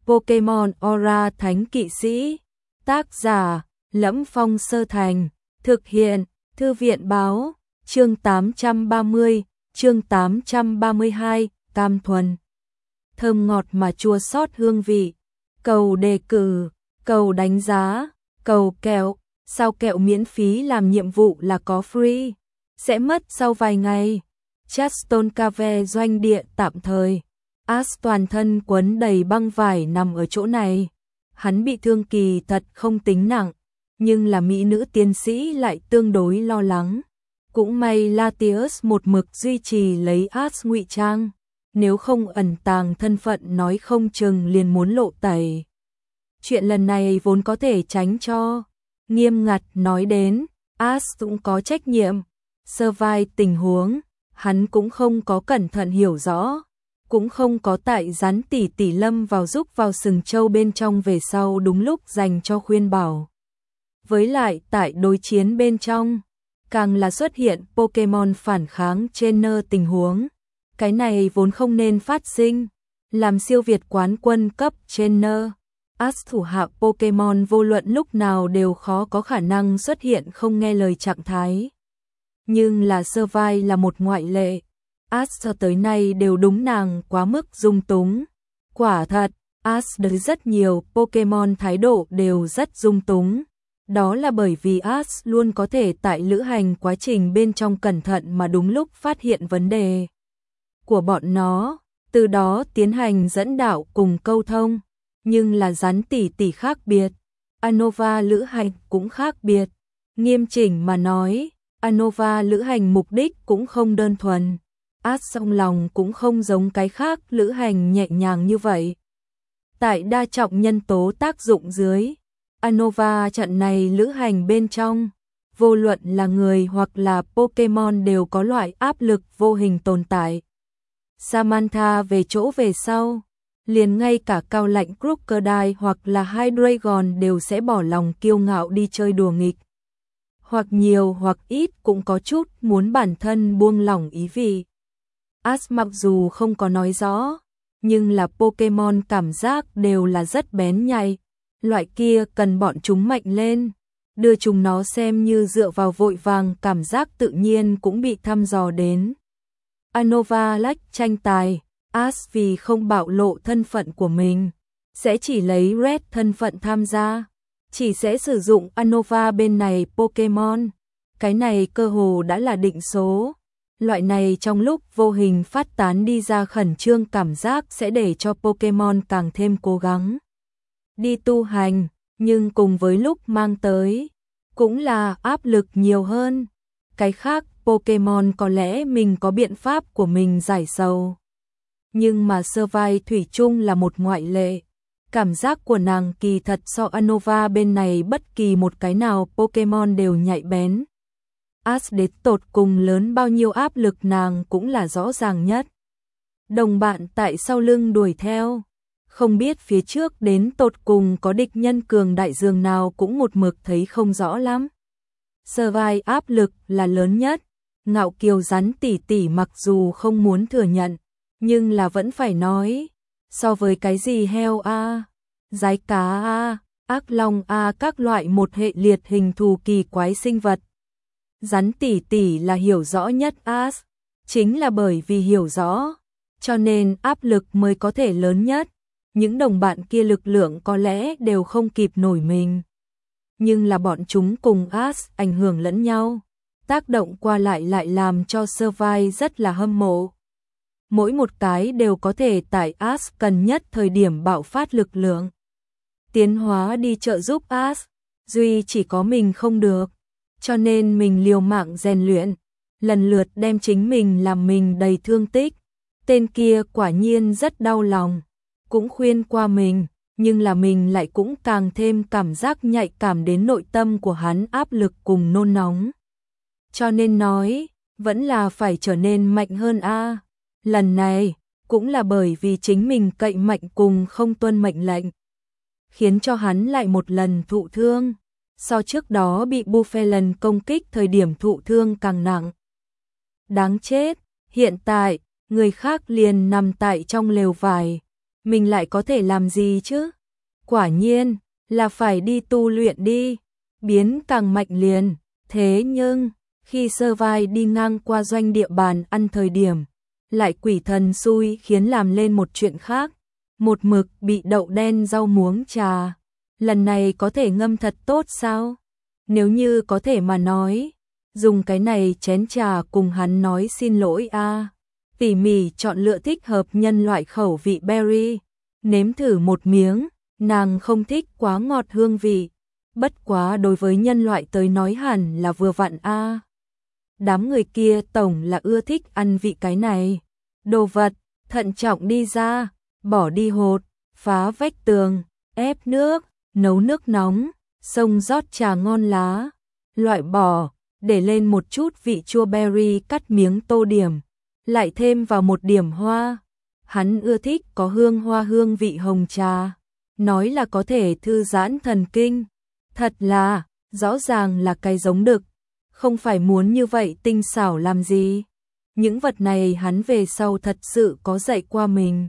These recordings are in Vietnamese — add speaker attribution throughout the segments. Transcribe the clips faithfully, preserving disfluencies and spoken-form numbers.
Speaker 1: Pokemon Aura Thánh Kỵ Sĩ. Tác giả: Lẫm Phong Sơ Thành. Thực hiện: Thư viện báo. Chương tám trăm ba mươi, chương tám trăm ba mươi hai, cam thuần. Thơm ngọt mà chua xót hương vị. Cầu đề cử, cầu đánh giá, cầu kẹo. Sao kẹo miễn phí làm nhiệm vụ là có free. Sẽ mất sau vài ngày. Chaston Cave doanh địa tạm thời. Ash toàn thân quấn đầy băng vải nằm ở chỗ này. Hắn bị thương kỳ thật không tính nặng, nhưng là mỹ nữ tiến sĩ lại tương đối lo lắng. Cũng may Latius một mực duy trì lấy Ash ngụy trang, nếu không ẩn tàng thân phận nói không chừng liền muốn lộ tẩy. Chuyện lần này vốn có thể tránh cho. Nghiêm ngặt nói đến, Ash cũng có trách nhiệm. Sơ vai tình huống, hắn cũng không có cẩn thận hiểu rõ, cũng không có tại rắn tỉ tỉ lâm vào giúp vào sừng trâu bên trong về sau đúng lúc dành cho khuyên bảo. Với lại tại đối chiến bên trong, càng là xuất hiện Pokemon phản kháng trainer tình huống. Cái này vốn không nên phát sinh. Làm siêu việt quán quân cấp trainer, Ash thủ hạ Pokemon vô luận lúc nào đều khó có khả năng xuất hiện không nghe lời trạng thái. Nhưng là Service là một ngoại lệ. Ash cho tới nay đều đúng nàng quá mức dung túng. Quả thật, Ash đối rất nhiều Pokemon thái độ đều rất dung túng. Đó là bởi vì Ash luôn có thể tại lữ hành quá trình bên trong cẩn thận mà đúng lúc phát hiện vấn đề của bọn nó, từ đó tiến hành dẫn đạo cùng câu thông. Nhưng là rắn tỉ tỉ khác biệt, Unova lữ hành cũng khác biệt. Nghiêm chỉnh mà nói, Unova lữ hành mục đích cũng không đơn thuần. Ash trong lòng cũng không giống cái khác lữ hành nhẹ nhàng như vậy. Tại đa trọng nhân tố tác dụng dưới, Unova trận này lữ hành bên trong, vô luận là người hoặc là Pokemon đều có loại áp lực vô hình tồn tại. Samantha về chỗ về sau, liền ngay cả cao lạnh Crocodile hoặc là Hydreigon đều sẽ bỏ lòng kiêu ngạo đi chơi đùa nghịch. Hoặc nhiều hoặc ít cũng có chút muốn bản thân buông lỏng ý vị. Ash mặc dù không có nói rõ, nhưng là Pokemon cảm giác đều là rất bén nhạy. Loại kia cần bọn chúng mạnh lên, đưa chúng nó xem như dựa vào vội vàng cảm giác tự nhiên cũng bị thăm dò đến. Unova lách tranh tài, Ash vì không bạo lộ thân phận của mình, sẽ chỉ lấy Red thân phận tham gia, chỉ sẽ sử dụng Unova bên này Pokemon. Cái này cơ hồ đã là định số. Loại này trong lúc vô hình phát tán đi ra khẩn trương cảm giác sẽ để cho Pokemon càng thêm cố gắng đi tu hành, nhưng cùng với lúc mang tới cũng là áp lực nhiều hơn. Cái khác Pokemon có lẽ mình có biện pháp của mình giải sầu, nhưng mà Service thủy chung là một ngoại lệ. Cảm giác của nàng kỳ thật so Unova bên này bất kỳ một cái nào Pokemon đều nhạy bén. Ash đến tột cùng lớn bao nhiêu áp lực nàng cũng là rõ ràng nhất. Đồng bạn tại sau lưng đuổi theo, không biết phía trước đến tột cùng có địch nhân cường đại dường nào cũng một mực thấy không rõ lắm. Service áp lực là lớn nhất. Ngạo kiều rắn tỉ tỉ mặc dù không muốn thừa nhận, nhưng là vẫn phải nói. So với cái gì heo a, rái cá a, ác long a, các loại một hệ liệt hình thù kỳ quái sinh vật, rắn tỉ tỉ là hiểu rõ nhất Ash. Chính là bởi vì hiểu rõ, cho nên áp lực mới có thể lớn nhất. Những đồng bạn kia lực lượng có lẽ đều không kịp nổi mình, nhưng là bọn chúng cùng Ash ảnh hưởng lẫn nhau, tác động qua lại lại làm cho Service rất là hâm mộ. Mỗi một cái đều có thể tại Ash cần nhất thời điểm bạo phát lực lượng, tiến hóa đi trợ giúp Ash. Duy chỉ có mình không được, cho nên mình liều mạng rèn luyện, lần lượt đem chính mình làm mình đầy thương tích. Tên kia quả nhiên rất đau lòng, cũng khuyên qua mình, nhưng là mình lại cũng càng thêm cảm giác nhạy cảm đến nội tâm của hắn áp lực cùng nôn nóng. Cho nên nói, vẫn là phải trở nên mạnh hơn a. Lần này, cũng là bởi vì chính mình cậy mạnh cùng không tuân mệnh lệnh, khiến cho hắn lại một lần thụ thương. So trước đó bị Buffelen công kích thời điểm thụ thương càng nặng. Đáng chết, hiện tại, người khác liền nằm tại trong lều vải, mình lại có thể làm gì chứ? Quả nhiên, là phải đi tu luyện đi, biến càng mạnh liền. Thế nhưng, khi Sơ Vai đi ngang qua doanh địa bàn ăn thời điểm, lại quỷ thần xui khiến làm lên một chuyện khác, một mực bị đậu đen rau muống trà. Lần này có thể ngâm thật tốt sao? Nếu như có thể mà nói, dùng cái này chén trà cùng hắn nói xin lỗi a. Tỉ mỉ chọn lựa thích hợp nhân loại khẩu vị berry, nếm thử một miếng, nàng không thích quá ngọt hương vị, bất quá đối với nhân loại tới nói hẳn là vừa vặn a. Đám người kia tổng là ưa thích ăn vị cái này. Đồ vật, thận trọng đi ra, bỏ đi hột, phá vách tường, ép nước, nấu nước nóng, xông rót trà ngon lá, loại bỏ, để lên một chút vị chua berry cắt miếng tô điểm, lại thêm vào một điểm hoa. Hắn ưa thích có hương hoa hương vị hồng trà, nói là có thể thư giãn thần kinh. Thật là, rõ ràng là cái giống đực, không phải muốn như vậy tinh xảo làm gì. Những vật này hắn về sau thật sự có dạy qua mình.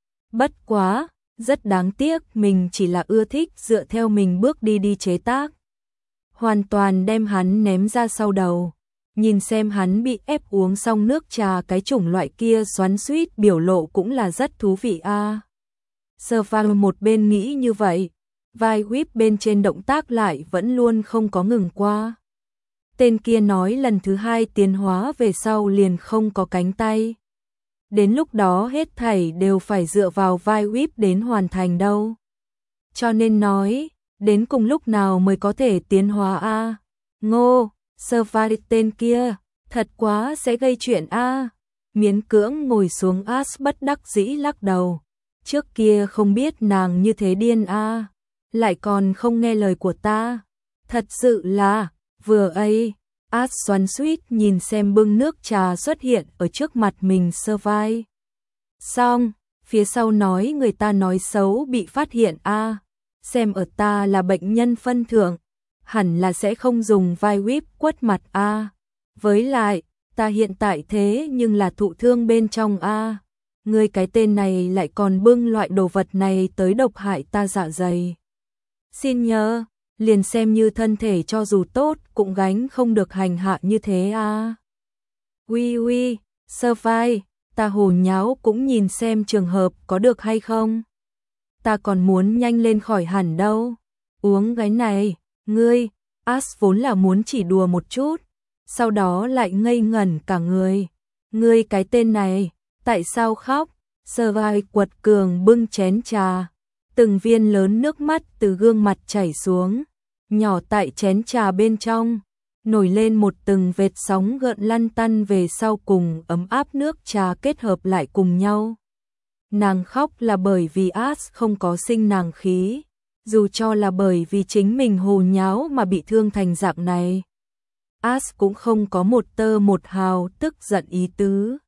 Speaker 1: Bất quá, rất đáng tiếc mình chỉ là ưa thích dựa theo mình bước đi đi chế tác. Hoàn toàn đem hắn ném ra sau đầu. Nhìn xem hắn bị ép uống xong nước trà cái chủng loại kia xoắn xuýt biểu lộ cũng là rất thú vị a. À. Sơ Vai một bên nghĩ như vậy, vai whip bên trên động tác lại vẫn luôn không có ngừng qua. Tên kia nói lần thứ hai tiến hóa về sau liền không có cánh tay. Đến lúc đó hết thảy đều phải dựa vào vai whip đến hoàn thành đâu. Cho nên nói, đến cùng lúc nào mới có thể tiến hóa a? À? Ngô, Sơ Vai tên kia, thật quá sẽ gây chuyện a. À? Miễn cưỡng ngồi xuống As bất đắc dĩ lắc đầu. Trước kia không biết nàng như thế điên a, à? Lại còn không nghe lời của ta. Thật sự là, vừa ấy, As xoắn xuýt nhìn xem bưng nước trà xuất hiện ở trước mặt mình Sơ Vai. Xong, phía sau nói người ta nói xấu bị phát hiện a, à? Xem ở ta là bệnh nhân phân thượng, hẳn là sẽ không dùng vai whip quất mặt a. À? Với lại, ta hiện tại thế nhưng là thụ thương bên trong a. À? Ngươi cái tên này lại còn bưng loại đồ vật này tới độc hại ta dạ dày. Xin nhớ, liền xem như thân thể cho dù tốt cũng gánh không được hành hạ như thế à. Uy uy, Sơ Vai, ta hồ nháo cũng nhìn xem trường hợp có được hay không. Ta còn muốn nhanh lên khỏi hẳn đâu. Uống cái này, ngươi, As vốn là muốn chỉ đùa một chút, sau đó lại ngây ngẩn cả người. Ngươi cái tên này, tại sao khóc? Sơ Vai quật cường bưng chén trà. Từng viên lớn nước mắt từ gương mặt chảy xuống, nhỏ tại chén trà bên trong, nổi lên một từng vệt sóng gợn lăn tăn về sau cùng ấm áp nước trà kết hợp lại cùng nhau. Nàng khóc là bởi vì As không có sinh nàng khí, dù cho là bởi vì chính mình hồ nháo mà bị thương thành dạng này. As cũng không có một tơ một hào tức giận ý tứ.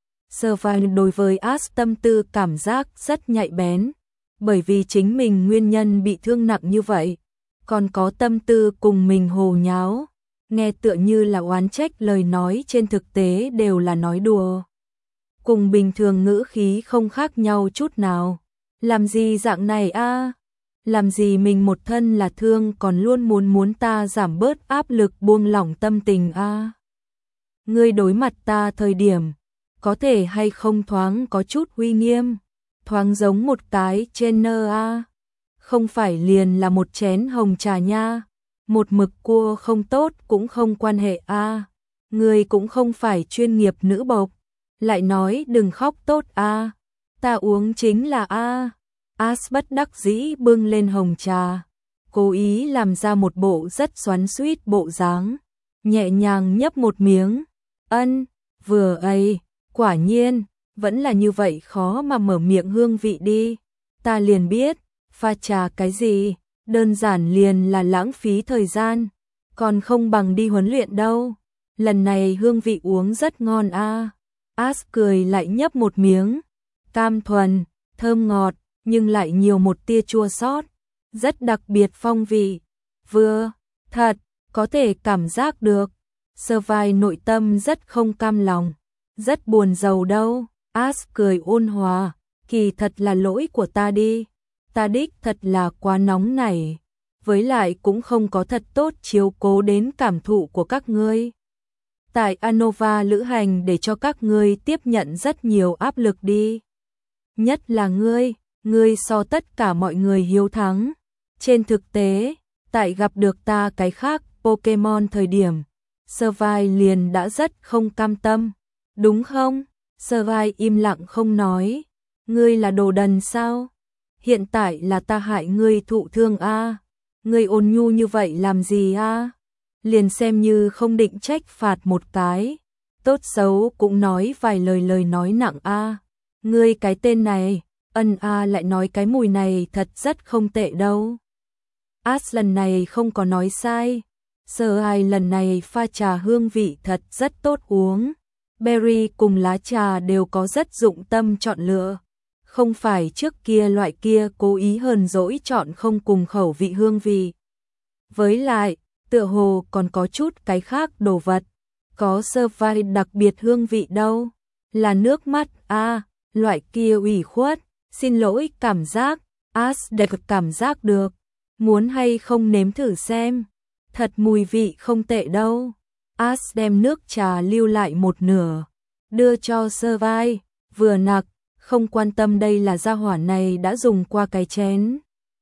Speaker 1: Sơ Vai đối với As tâm tư cảm giác rất nhạy bén, bởi vì chính mình nguyên nhân bị thương nặng như vậy, còn có tâm tư cùng mình hồ nháo, nghe tựa như là oán trách lời nói trên thực tế đều là nói đùa. Cùng bình thường ngữ khí không khác nhau chút nào. Làm gì dạng này a? À? Làm gì mình một thân là thương còn luôn muốn muốn ta giảm bớt áp lực buông lỏng tâm tình a? À? Ngươi đối mặt ta thời điểm, có thể hay không thoáng có chút uy nghiêm, thoáng giống một cái trên nơ a, không phải liền là một chén hồng trà nha, một mực cua không tốt cũng không quan hệ a, người cũng không phải chuyên nghiệp nữ bộc, lại nói đừng khóc tốt a, ta uống chính là a. As bất đắc dĩ bưng lên hồng trà, cố ý làm ra một bộ rất xoắn xuýt bộ dáng, nhẹ nhàng nhấp một miếng, ân, vừa ấy, quả nhiên, vẫn là như vậy khó mà mở miệng hương vị đi, ta liền biết, pha trà cái gì, đơn giản liền là lãng phí thời gian, còn không bằng đi huấn luyện đâu, lần này hương vị uống rất ngon a. As cười lại nhấp một miếng, cam thuần, thơm ngọt, nhưng lại nhiều một tia chua xót, rất đặc biệt phong vị, vừa, thật, có thể cảm giác được, Sơ Vai nội tâm rất không cam lòng, rất buồn rầu đâu, As cười ôn hòa, kỳ thật là lỗi của ta đi, ta đích thật là quá nóng nảy, với lại cũng không có thật tốt chiếu cố đến cảm thụ của các ngươi. Tại Anova lữ hành để cho các ngươi tiếp nhận rất nhiều áp lực đi. Nhất là ngươi, ngươi so tất cả mọi người hiếu thắng. Trên thực tế, tại gặp được ta cái khác Pokemon thời điểm, Service liền đã rất không cam tâm, đúng không? Service im lặng không nói, ngươi là đồ đần sao? Hiện tại là ta hại ngươi thụ thương a, à? Ngươi ôn nhu như vậy làm gì a? À? Liền xem như không định trách phạt một cái, tốt xấu cũng nói vài lời lời nói nặng a. À? Ngươi cái tên này, ân a à lại nói cái mùi này thật rất không tệ đâu. As lần này không có nói sai. Sơ ai lần này pha trà hương vị thật rất tốt uống. Berry cùng lá trà đều có rất dụng tâm chọn lựa. Không phải trước kia loại kia cố ý hờn dỗi chọn không cùng khẩu vị hương vị. Với lại, tựa hồ còn có chút cái khác đồ vật. Có sơ vai đặc biệt hương vị đâu. Là nước mắt a à, loại kia ủy khuất, xin lỗi cảm giác, as đẹp cảm giác được. Muốn hay không nếm thử xem. Thật mùi vị không tệ đâu. As đem nước trà lưu lại một nửa, đưa cho sơ vai, vừa nặc, không quan tâm đây là gia hỏa này đã dùng qua cái chén.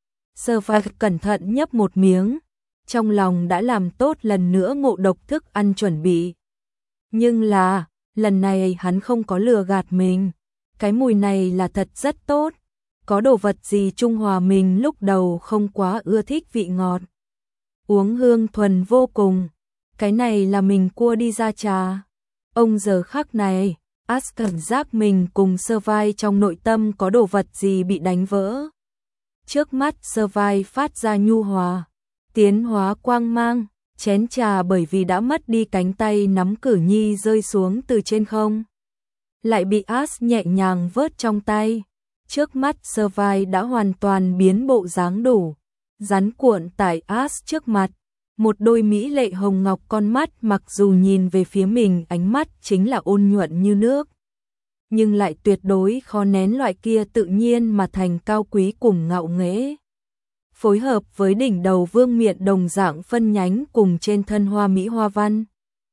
Speaker 1: Sơ vai cẩn thận nhấp một miếng, trong lòng đã làm tốt lần nữa ngộ độc thức ăn chuẩn bị. Nhưng là, lần này hắn không có lừa gạt mình. Cái mùi này là thật rất tốt. Có đồ vật gì trung hòa mình lúc đầu không quá ưa thích vị ngọt. Uống hương thuần vô cùng. Cái này là mình cua đi ra trà. Ông giờ khắc này, As cảm giác mình cùng sơ vai trong nội tâm có đồ vật gì bị đánh vỡ. Trước mắt sơ vai phát ra nhu hòa, tiến hóa quang mang, chén trà bởi vì đã mất đi cánh tay nắm cử nhi rơi xuống từ trên không. Lại bị As nhẹ nhàng vớt trong tay. Trước mắt sơ vai đã hoàn toàn biến bộ dáng đủ. Rắn cuộn tại As trước mặt. Một đôi mỹ lệ hồng ngọc con mắt mặc dù nhìn về phía mình ánh mắt chính là ôn nhuận như nước. Nhưng lại tuyệt đối khó nén loại kia tự nhiên mà thành cao quý cùng ngạo nghễ. Phối hợp với đỉnh đầu vương miện đồng dạng phân nhánh cùng trên thân hoa mỹ hoa văn.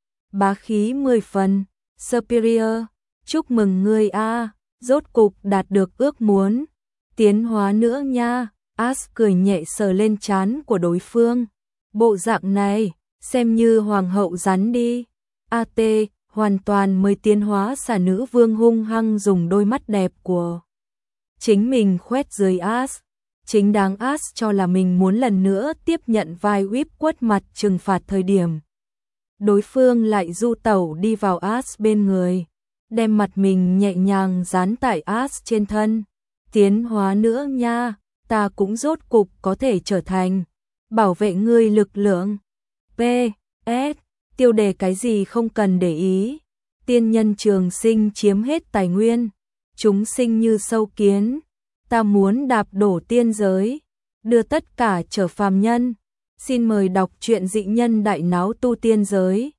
Speaker 1: Bá khí mười phần, Superior, chúc mừng ngươi a, rốt cục đạt được ước muốn. Tiến hóa nữa nha, As cười nhẹ sờ lên trán của đối phương. Bộ dạng này, xem như hoàng hậu rắn đi. a tê, hoàn toàn mới tiến hóa xà nữ vương hung hăng dùng đôi mắt đẹp của chính mình khoét dưới As. Chính đáng As cho là mình muốn lần nữa tiếp nhận vai whip quất mặt trừng phạt thời điểm. Đối phương lại du tẩu đi vào As bên người, đem mặt mình nhẹ nhàng dán tại As trên thân. Tiến hóa nữa nha, ta cũng rốt cục có thể trở thành bảo vệ ngươi lực lượng. pê ét, tiêu đề cái gì không cần để ý. Tiên nhân trường sinh chiếm hết tài nguyên. Chúng sinh như sâu kiến. Ta muốn đạp đổ tiên giới. Đưa tất cả trở phàm nhân. Xin mời đọc truyện dị nhân đại náo tu tiên giới.